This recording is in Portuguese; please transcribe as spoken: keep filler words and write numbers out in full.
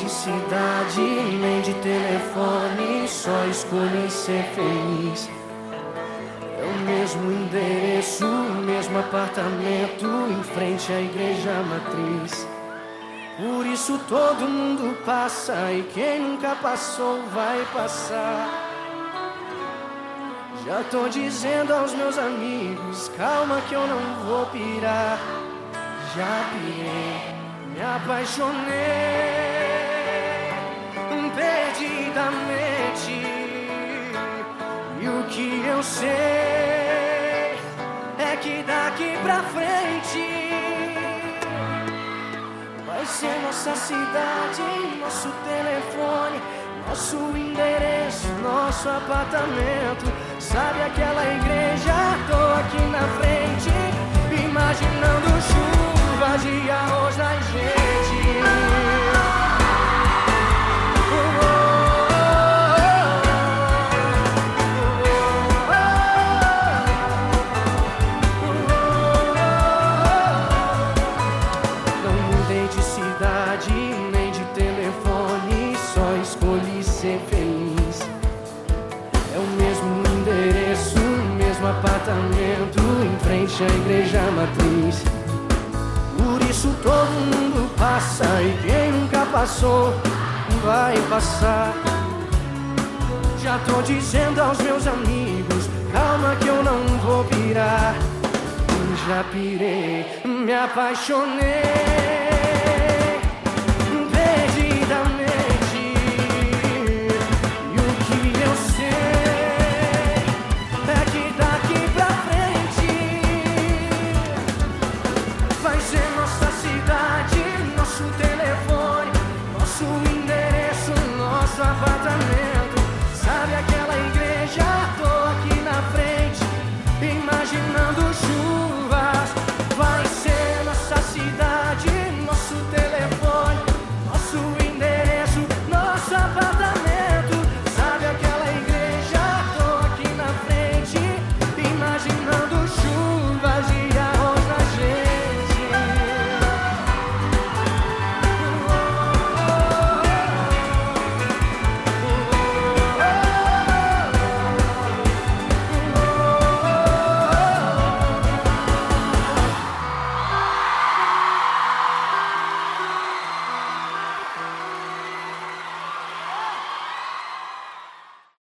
de cidade, nem de telefone, só escolhi ser feliz. É o mesmo endereço, o mesmo apartamento, em frente à igreja matriz. Por isso todo mundo passa, e quem nunca passou vai passar. Já tô dizendo aos meus amigos, calma que eu não vou pirar. Já pirei, me apaixonei perdidamente. E o que eu sei é que daqui pra frente vai ser nossa cidade, nosso telefone, nosso endereço, nosso apartamento. Sabe aquela igreja? Tô aqui na frente, imaginando chuva de arroz na gente. Não mudei de cidade, nem de telefone, só escolhi ser feliz. É o mesmo endereço, o mesmo apartamento, em frente à igreja matriz. Por isso todo mundo passa, e quem nunca passou vai passar. Já tô dizendo aos meus amigos, calma que eu não vou pirar. Já pirei, me apaixonei perdidamente. E o que eu sei é que daqui pra frente vai ser nossa cidade, nosso